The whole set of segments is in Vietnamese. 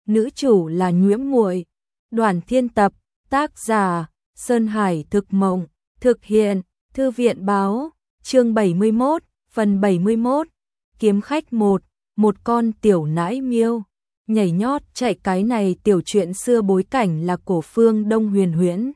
nữ chủ là Nhuễm Muội. Đoàn Thiên Tập, tác giả Sơn Hải Thực Mộng, thực hiện Thư viện Báo, chương 71, phần 71. Kiếm khách 1, một con tiểu nãi miêu nhảy nhót chạy. Cái này tiểu truyện xưa bối cảnh là cổ phương Đông huyền huyễn.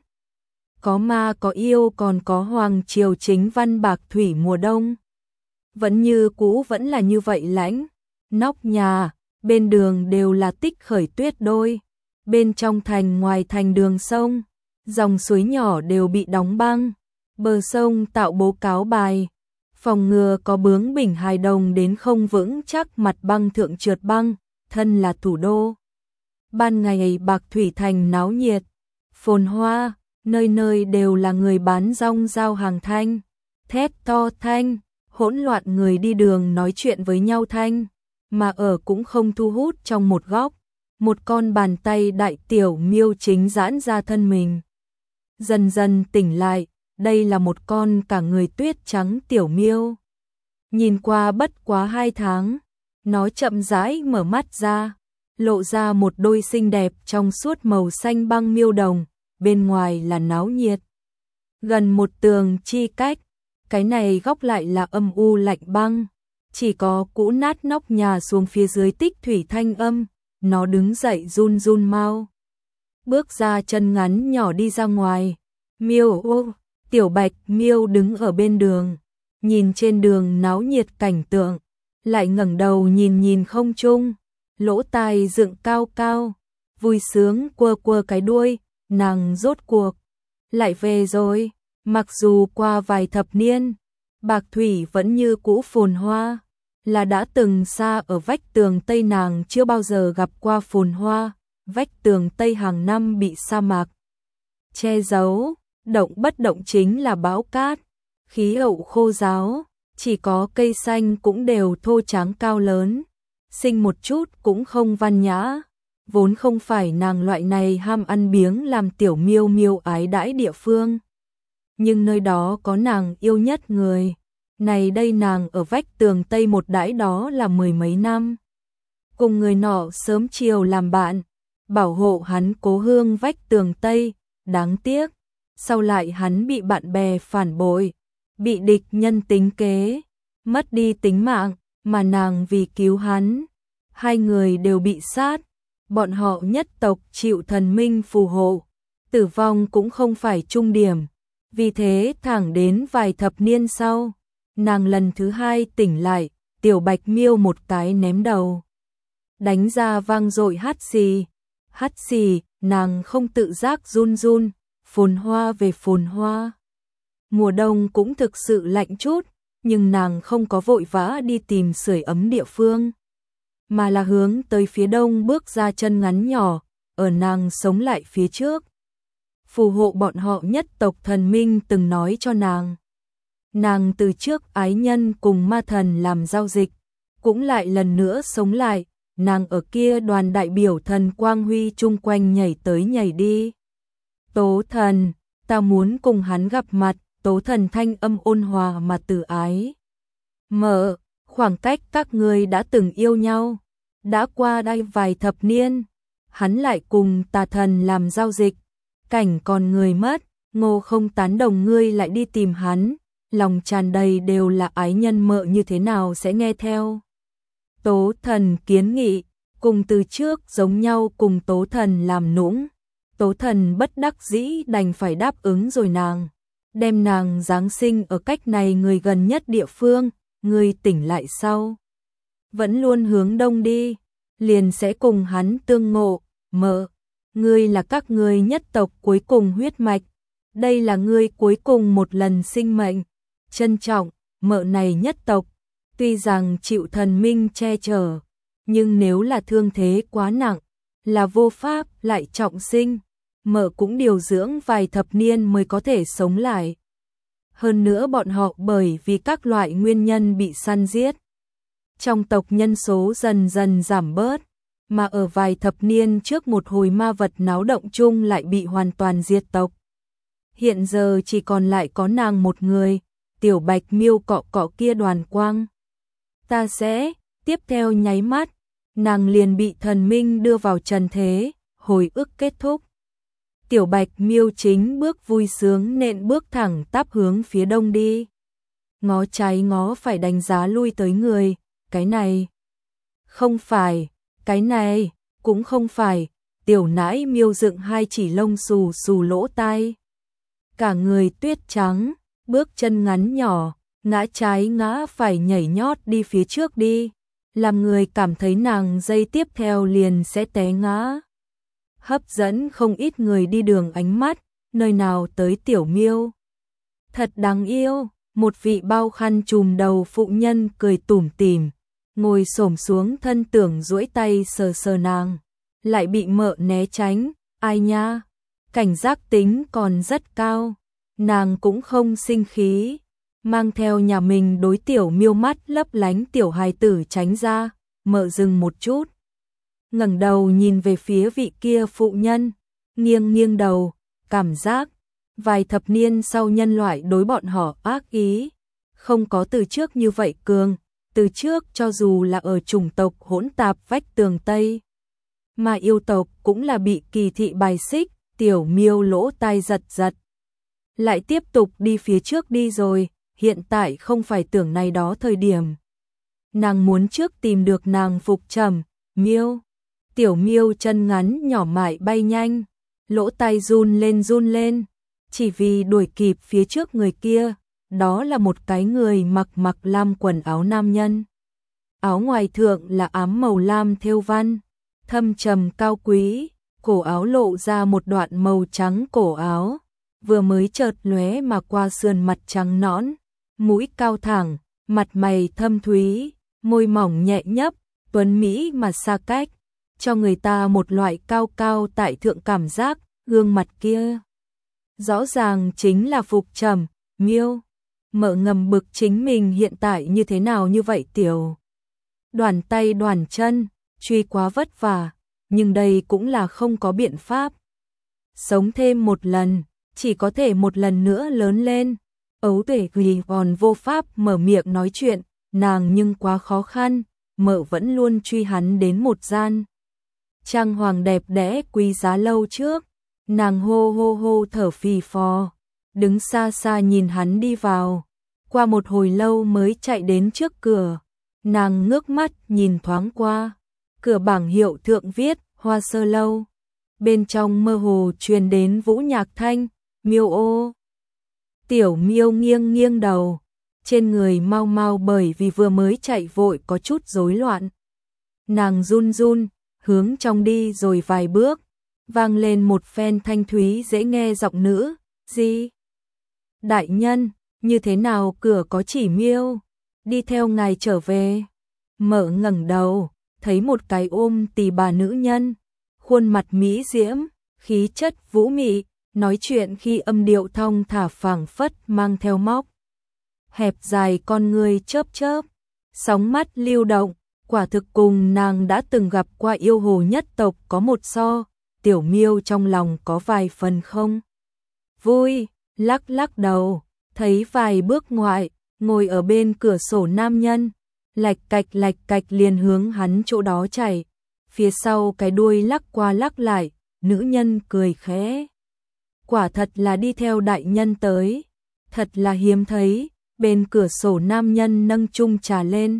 Có ma có yêu còn có hoàng triều chính văn bạc thủy mùa đông. Vẫn như cũ vẫn là như vậy lãnh. Nóc nhà, bên đường đều là tích khởi tuyết đôi. Bên trong thành ngoài thành đường sông, dòng suối nhỏ đều bị đóng băng. Bờ sông tạo bố cáo bài, phòng ngừa có bướng bỉnh hài đồng đến không vững chắc mặt băng thượng trượt băng. Thân là thủ đô. Ban ngày bạc thủy thành náo nhiệt, phồn hoa, nơi nơi đều là người bán rong giao hàng thanh, thét to thanh, hỗn loạn người đi đường nói chuyện với nhau thanh, mà ở cũng không thu hút trong một góc. Một con bàn tay đại tiểu miêu chính giãn ra thân mình. Dần dần tỉnh lại, đây là một con cả người tuyết trắng tiểu miêu. Nhìn qua bất quá 2 tháng, nó chậm rãi mở mắt ra, lộ ra một đôi xinh đẹp trong suốt màu xanh băng miêu đồng, bên ngoài là náo nhiệt. Gần một tường chi cách, cái này góc lại là âm u lạnh băng, chỉ có cũ nát nóc nhà xuống phía dưới tích thủy thanh âm. Nó đứng dậy run run mau, bước ra chân ngắn nhỏ đi ra ngoài. Miêu ô, tiểu bạch miêu đứng ở bên đường, nhìn trên đường náo nhiệt cảnh tượng, lại ngẩng đầu nhìn nhìn không trung, lỗ tai dựng cao cao, vui sướng quơ quơ cái đuôi. Nàng rốt cuộc lại về rồi. Mặc dù qua vài thập niên, bạc thủy vẫn như cũ phồn hoa, là đã từng xa ở vách tường Tây. Nàng chưa bao giờ gặp qua phồn hoa. Vách tường Tây hàng năm bị sa mạc che giấu, động bất động chính là bão cát, khí hậu khô ráo, chỉ có cây xanh cũng đều thô tráng cao lớn, sinh một chút cũng không văn nhã. Vốn không phải nàng loại này ham ăn biếng làm tiểu miêu miêu ái đãi địa phương, nhưng nơi đó có nàng yêu nhất người. Này đây nàng ở vách tường Tây một đãi đó là 10 mấy năm, cùng người nọ sớm chiều làm bạn, bảo hộ hắn cố hương vách tường Tây. Đáng tiếc, sau lại hắn bị bạn bè phản bội, bị địch nhân tính kế, mất đi tính mạng, mà nàng vì cứu hắn, 2 người đều bị sát. Bọn họ nhất tộc chịu thần minh phù hộ, tử vong cũng không phải trung điểm. Vì thế thẳng đến vài thập niên sau, nàng lần thứ 2 tỉnh lại, tiểu bạch miêu một cái ném đầu, đánh ra vang dội hắt xì. Hắt xì, nàng không tự giác run run. Phồn hoa về phồn hoa, mùa đông cũng thực sự lạnh chút, nhưng nàng không có vội vã đi tìm sưởi ấm địa phương, mà là hướng tới phía đông bước ra chân ngắn nhỏ, ở nàng sống lại phía trước. Phù hộ bọn họ nhất tộc thần minh từng nói cho nàng từ trước ái nhân cùng ma thần làm giao dịch, cũng lại lần nữa sống lại. Nàng ở kia đoàn đại biểu thần quang huy chung quanh nhảy tới nhảy đi. Tố thần, ta muốn cùng hắn gặp mặt. Tố thần thanh âm ôn hòa mà từ ái. Mở, khoảng cách các ngươi đã từng yêu nhau, đã qua đây vài thập niên, hắn lại cùng tà thần làm giao dịch, cảnh còn người mất, Ngô không tán đồng ngươi lại đi tìm hắn, lòng tràn đầy đều là ái nhân mợ như thế nào sẽ nghe theo. Tố thần kiến nghị, cùng từ trước giống nhau cùng tố thần làm nũng. Tố thần bất đắc dĩ đành phải đáp ứng rồi. Nàng đem nàng giáng sinh ở cách này người gần nhất địa phương. Ngươi tỉnh lại sau, vẫn luôn hướng đông đi, liền sẽ cùng hắn tương ngộ. Mợ, ngươi là các ngươi nhất tộc cuối cùng huyết mạch, đây là ngươi cuối cùng một lần sinh mệnh, trân trọng. Mợ này nhất tộc tuy rằng chịu thần minh che chở, nhưng nếu là thương thế quá nặng, là vô pháp lại trọng sinh, mợ cũng điều dưỡng vài thập niên mới có thể sống lại. Hơn nữa bọn họ bởi vì các loại nguyên nhân bị săn giết, trong tộc nhân số dần dần giảm bớt, mà ở vài thập niên trước một hồi ma vật náo động chung lại bị hoàn toàn diệt tộc. Hiện giờ chỉ còn lại có nàng một người, tiểu bạch miêu cọ cọ kia đoàn quang. Ta sẽ, tiếp theo nháy mắt, nàng liền bị thần minh đưa vào trần thế, hồi ức kết thúc. Tiểu Bạch Miêu chính bước vui sướng nện bước thẳng tắp hướng phía đông đi. Ngó trái ngó phải đánh giá lui tới người, cái này không phải, cái này cũng không phải. Tiểu Nãi Miêu dựng hai chỉ lông xù xù lỗ tai, cả người tuyết trắng, bước chân ngắn nhỏ, ngã trái ngã phải nhảy nhót đi phía trước đi, làm người cảm thấy nàng giây tiếp theo liền sẽ té ngã. Hấp dẫn không ít người đi đường ánh mắt, nơi nào tới Tiểu Miêu. Thật đáng yêu, một vị bao khăn trùm đầu phụ nhân cười tủm tỉm, ngồi xổm xuống thân tưởng duỗi tay sờ sờ nàng, lại bị mợ né tránh, ai nha, cảnh giác tính còn rất cao, nàng cũng không sinh khí, mang theo nhà mình đối Tiểu Miêu mắt lấp lánh tiểu hài tử tránh ra, mợ dừng một chút. Ngẩng đầu nhìn về phía vị kia phụ nhân, nghiêng nghiêng đầu, cảm giác vài thập niên sau nhân loại đối bọn họ ác ý, không có từ trước như vậy cường, từ trước cho dù là ở chủng tộc hỗn tạp vách tường Tây, mà yêu tộc cũng là bị kỳ thị bài xích. Tiểu Miêu lỗ tai giật giật, lại tiếp tục đi phía trước đi rồi, hiện tại không phải tưởng này đó thời điểm. Nàng muốn trước tìm được nàng Phục Trầm, Miêu. Tiểu Miêu chân ngắn nhỏ mại bay nhanh, lỗ tai run lên, chỉ vì đuổi kịp phía trước người kia, đó là một cái người mặc lam quần áo nam nhân. Áo ngoài thượng là ám màu lam thêu văn, thâm trầm cao quý, cổ áo lộ ra một đoạn màu trắng cổ áo, vừa mới chợt lóe mà qua sườn mặt trắng nõn, mũi cao thẳng, mặt mày thâm thúy, môi mỏng nhẹ nhấp, tuấn mỹ mà xa cách, cho người ta một loại cao cao tại thượng cảm giác, gương mặt kia rõ ràng chính là Phục Trầm, Miêu. Mợ ngầm bực chính mình hiện tại như thế nào như vậy tiểu. Đoàn tay đoàn chân, truy quá vất vả, nhưng đây cũng là không có biện pháp. Sống thêm một lần, chỉ có thể một lần nữa lớn lên. Ấu Tuệ Quỳ còn vô pháp mở miệng nói chuyện, nàng nhưng quá khó khăn, mợ vẫn luôn truy hắn đến một gian. Trang hoàng đẹp đẽ quý giá lâu trước, nàng hô hô hô thở phì phò, đứng xa xa nhìn hắn đi vào, qua một hồi lâu mới chạy đến trước cửa, nàng ngước mắt nhìn thoáng qua, cửa bảng hiệu thượng viết Hoa Sơ Lâu, bên trong mơ hồ truyền đến vũ nhạc thanh, Miêu ô. Tiểu Miêu nghiêng nghiêng đầu, trên người mau mau bởi vì vừa mới chạy vội có chút rối loạn. Nàng run run, hướng trong đi rồi vài bước, vang lên một phen thanh thúy dễ nghe giọng nữ, gì? Đại nhân, như thế nào cửa có chỉ Miêu, đi theo ngài trở về. Mợ ngẩng đầu, thấy một cái ôm tì bà nữ nhân, khuôn mặt mỹ diễm, khí chất vũ mị, nói chuyện khi âm điệu thong thả phảng phất mang theo móc. Hẹp dài con người chớp chớp, sóng mắt lưu động, quả thực cùng nàng đã từng gặp qua yêu hồ nhất tộc có một so, Tiểu Miêu trong lòng có vài phần không vui, lắc lắc đầu, thấy vài bước ngoại, ngồi ở bên cửa sổ nam nhân, lạch cạch liền hướng hắn chỗ đó chạy, phía sau cái đuôi lắc qua lắc lại, nữ nhân cười khẽ. Quả thật là đi theo đại nhân tới, thật là hiếm thấy, bên cửa sổ nam nhân nâng chung trà lên.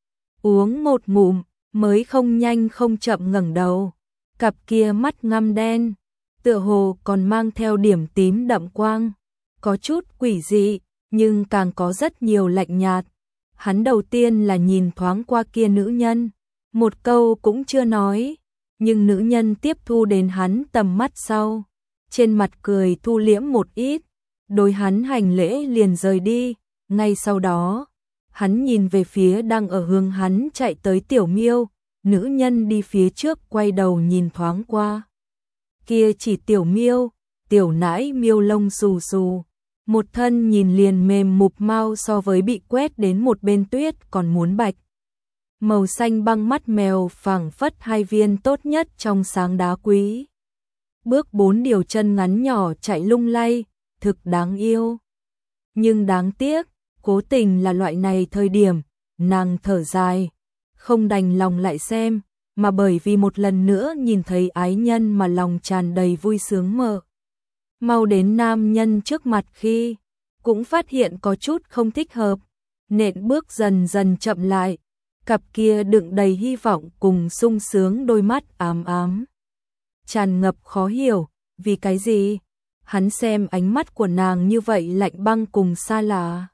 Uống một ngụm, mới không nhanh không chậm ngẩng đầu, cặp kia mắt ngăm đen, tựa hồ còn mang theo điểm tím đậm quang, có chút quỷ dị, nhưng càng có rất nhiều lạnh nhạt. Hắn đầu tiên là nhìn thoáng qua kia nữ nhân, một câu cũng chưa nói, nhưng nữ nhân tiếp thu đến hắn tầm mắt sau, trên mặt cười thu liễm một ít, đối hắn hành lễ liền rời đi, ngay sau đó, hắn nhìn về phía đang ở hướng hắn chạy tới Tiểu Miêu, nữ nhân đi phía trước quay đầu nhìn thoáng qua. Kia chỉ Tiểu Miêu, Tiểu Nãi Miêu lông xù xù, một thân nhìn liền mềm mục mau so với bị quét đến một bên tuyết còn muốn bạch. Màu xanh băng mắt mèo phảng phất hai viên tốt nhất trong sáng đá quý. Bước 4 điều chân ngắn nhỏ chạy lung lay, thực đáng yêu. Nhưng đáng tiếc, cố tình là loại này thời điểm, nàng thở dài, không đành lòng lại xem, mà bởi vì một lần nữa nhìn thấy ái nhân mà lòng tràn đầy vui sướng mơ. Mau đến nam nhân trước mặt khi cũng phát hiện có chút không thích hợp, nện bước dần dần chậm lại, cặp kia đựng đầy hy vọng cùng sung sướng đôi mắt ám ám. Tràn ngập khó hiểu, vì cái gì? Hắn xem ánh mắt của nàng như vậy lạnh băng cùng xa lạ.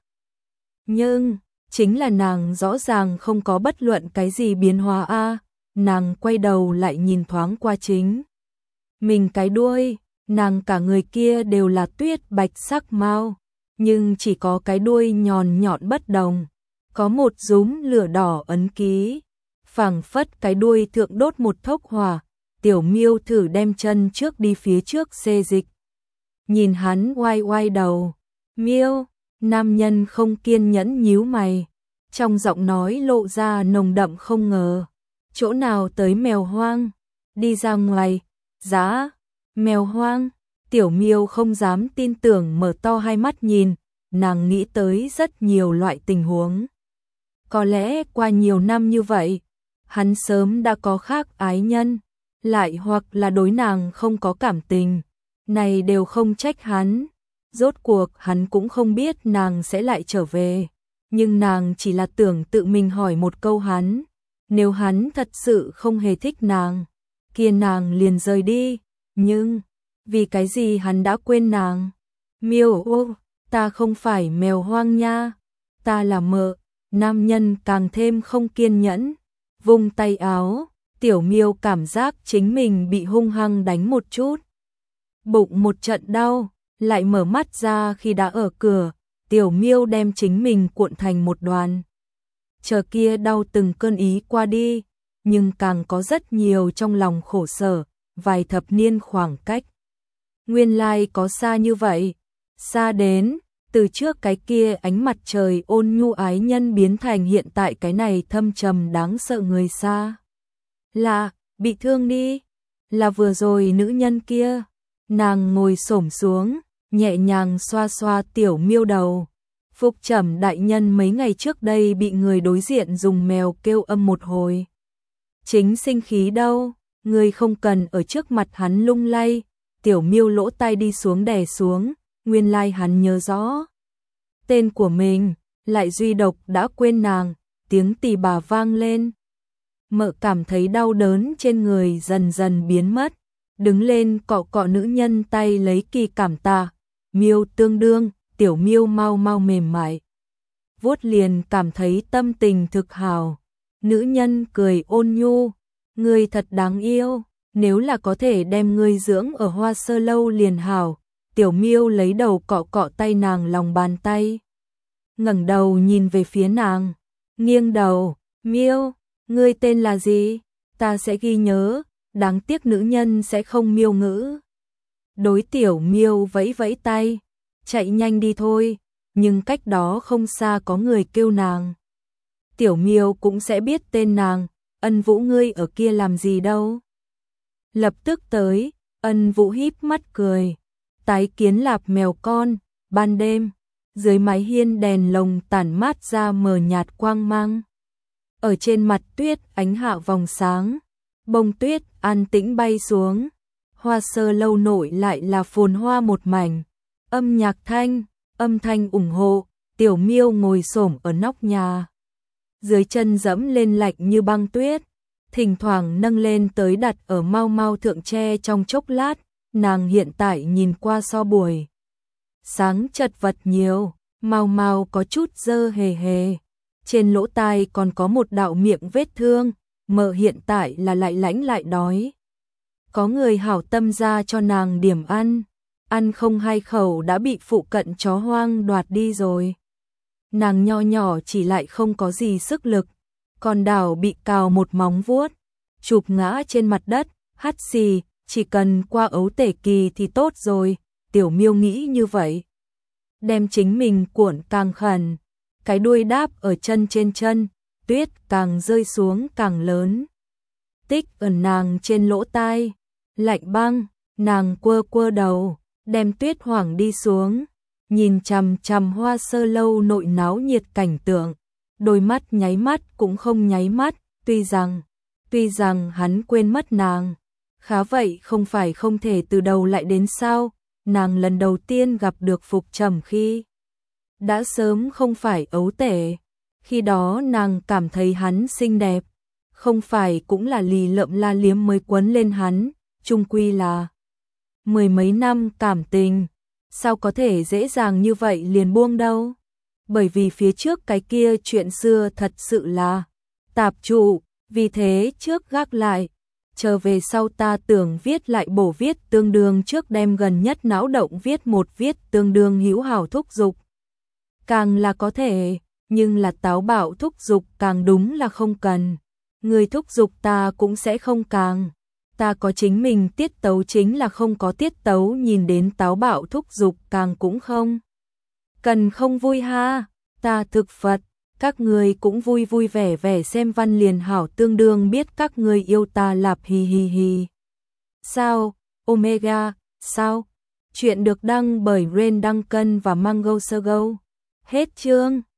Nhưng, chính là nàng rõ ràng không có bất luận cái gì biến hóa a. Nàng quay đầu lại nhìn thoáng qua chính mình cái đuôi, nàng cả người kia đều là tuyết bạch sắc mao, nhưng chỉ có cái đuôi nhọn nhọn bất đồng, có một rúm lửa đỏ ấn ký, phảng phất cái đuôi thượng đốt một thốc hỏa. Tiểu Miêu thử đem chân trước đi phía trước xê dịch. Nhìn hắn oai oai đầu, Miêu, nam nhân không kiên nhẫn nhíu mày, trong giọng nói lộ ra nồng đậm không ngờ. Chỗ nào tới mèo hoang, đi ra ngoài, giá, mèo hoang. Tiểu Miêu không dám tin tưởng mở to hai mắt nhìn, nàng nghĩ tới rất nhiều loại tình huống. Có lẽ qua nhiều năm như vậy, hắn sớm đã có khác ái nhân, lại hoặc là đối nàng không có cảm tình, này đều không trách hắn. Rốt cuộc hắn cũng không biết nàng sẽ lại trở về, nhưng nàng chỉ là tưởng tự mình hỏi một câu hắn, nếu hắn thật sự không hề thích nàng, kia nàng liền rời đi, nhưng vì cái gì hắn đã quên nàng? Miêu ô, ta không phải mèo hoang nha, ta là mợ. Nam nhân càng thêm không kiên nhẫn, vung tay áo, Tiểu Miêu cảm giác chính mình bị hung hăng đánh một chút. Bụng một trận đau, lại mở mắt ra khi đã ở cửa, Tiểu Miêu đem chính mình cuộn thành một đoàn. Chờ kia đau từng cơn ý qua đi, nhưng càng có rất nhiều trong lòng khổ sở, vài thập niên khoảng cách. Nguyên lai có xa như vậy, xa đến, từ trước cái kia ánh mặt trời ôn nhu ái nhân biến thành hiện tại cái này thâm trầm đáng sợ người xa. Là, bị thương đi, là vừa rồi nữ nhân kia. Nàng ngồi xổm xuống, nhẹ nhàng xoa xoa Tiểu Miêu đầu. Phúc Trầm đại nhân mấy ngày trước đây bị người đối diện dùng mèo kêu âm một hồi. Chính sinh khí đâu, người không cần ở trước mặt hắn lung lay. Tiểu Miêu lỗ tai đi xuống đè xuống, nguyên lai hắn nhớ rõ tên của mình, lại duy độc đã quên nàng. Tiếng tì bà vang lên. Mợ cảm thấy đau đớn trên người dần dần biến mất, đứng lên cọ cọ nữ nhân tay lấy kỳ cảm tạ. Miêu tương đương, Tiểu Miêu mau mau mềm mại, vuốt liền cảm thấy tâm tình thực hào. Nữ nhân cười ôn nhu, ngươi thật đáng yêu, nếu là có thể đem ngươi dưỡng ở Hoa Sơ lâu liền hảo. Tiểu Miêu lấy đầu cọ cọ tay nàng lòng bàn tay, ngẩng đầu nhìn về phía nàng, nghiêng đầu, Miêu, ngươi tên là gì? Ta sẽ ghi nhớ. Đáng tiếc nữ nhân sẽ không miêu ngữ. Đối Tiểu Miêu vẫy vẫy tay, chạy nhanh đi thôi, nhưng cách đó không xa có người kêu nàng. Tiểu Miêu cũng sẽ biết tên nàng, Ân Vũ ngươi ở kia làm gì đâu. Lập tức tới, Ân Vũ híp mắt cười, tái kiến lạp mèo con. Ban đêm, dưới mái hiên đèn lồng tản mát ra mờ nhạt quang mang. Ở trên mặt tuyết ánh hạ vòng sáng, bông tuyết an tĩnh bay xuống. Hoa Sơ lâu nội lại là phồn hoa một mảnh. Âm nhạc thanh, âm thanh ủng hộ. Tiểu Miêu ngồi xổm ở nóc nhà, dưới chân dẫm lên lạnh như băng tuyết, thỉnh thoảng nâng lên tới đặt ở mau mau thượng tre trong chốc lát. Nàng hiện tại nhìn qua so buổi sáng chật vật nhiều, mau mau có chút dơ hề hề, trên lỗ tai còn có một đạo miệng vết thương. Mợ hiện tại là lại lãnh lại đói, có người hảo tâm ra cho nàng điểm ăn, ăn không 2 khẩu đã bị phụ cận chó hoang đoạt đi rồi. Nàng nho nhỏ chỉ lại không có gì sức lực, còn đảo bị cào một móng vuốt, chụp ngã trên mặt đất, hắt xì, chỉ cần qua ấu tể kỳ thì tốt rồi. Tiểu Miêu nghĩ như vậy, đem chính mình cuộn càng khẩn, cái đuôi đáp ở chân trên chân, tuyết càng rơi xuống càng lớn. Tích ở nàng trên lỗ tai, lạnh băng, nàng quơ quơ đầu, đem tuyết hoảng đi xuống, nhìn chằm chằm Hoa Sơ lâu nội náo nhiệt cảnh tượng, đôi mắt nháy mắt cũng không nháy mắt, tuy rằng Tuy rằng hắn quên mất nàng, khá vậy không phải không thể từ đầu lại đến sao, nàng lần đầu tiên gặp được Phục Trầm khi đã sớm không phải ấu tể, khi đó nàng cảm thấy hắn xinh đẹp, không phải cũng là lì lợm la liếm mới quấn lên hắn, chung quy là mười mấy năm cảm tình, sao có thể dễ dàng như vậy liền buông đâu, bởi vì phía trước cái kia chuyện xưa thật sự là tạp trụ, vì thế trước gác lại. Chờ về sau ta tưởng viết lại bổ viết tương đương trước đem gần nhất não động viết một viết tương đương hữu hảo thúc dục. Càng là có thể, nhưng là táo bạo thúc dục càng đúng là không cần. Người thúc dục ta cũng sẽ không càng. Ta có chính mình tiết tấu chính là không có tiết tấu nhìn đến táo bạo thúc dục càng cũng không. Cần không vui ha, ta thực Phật. Các người cũng vui vui vẻ vẻ xem văn liền hảo tương đương biết các người yêu ta lạp hi hi hi. Sao? Omega, sao? Chuyện được đăng bởi Rain Duncan và Mango Sogo. Hết chương.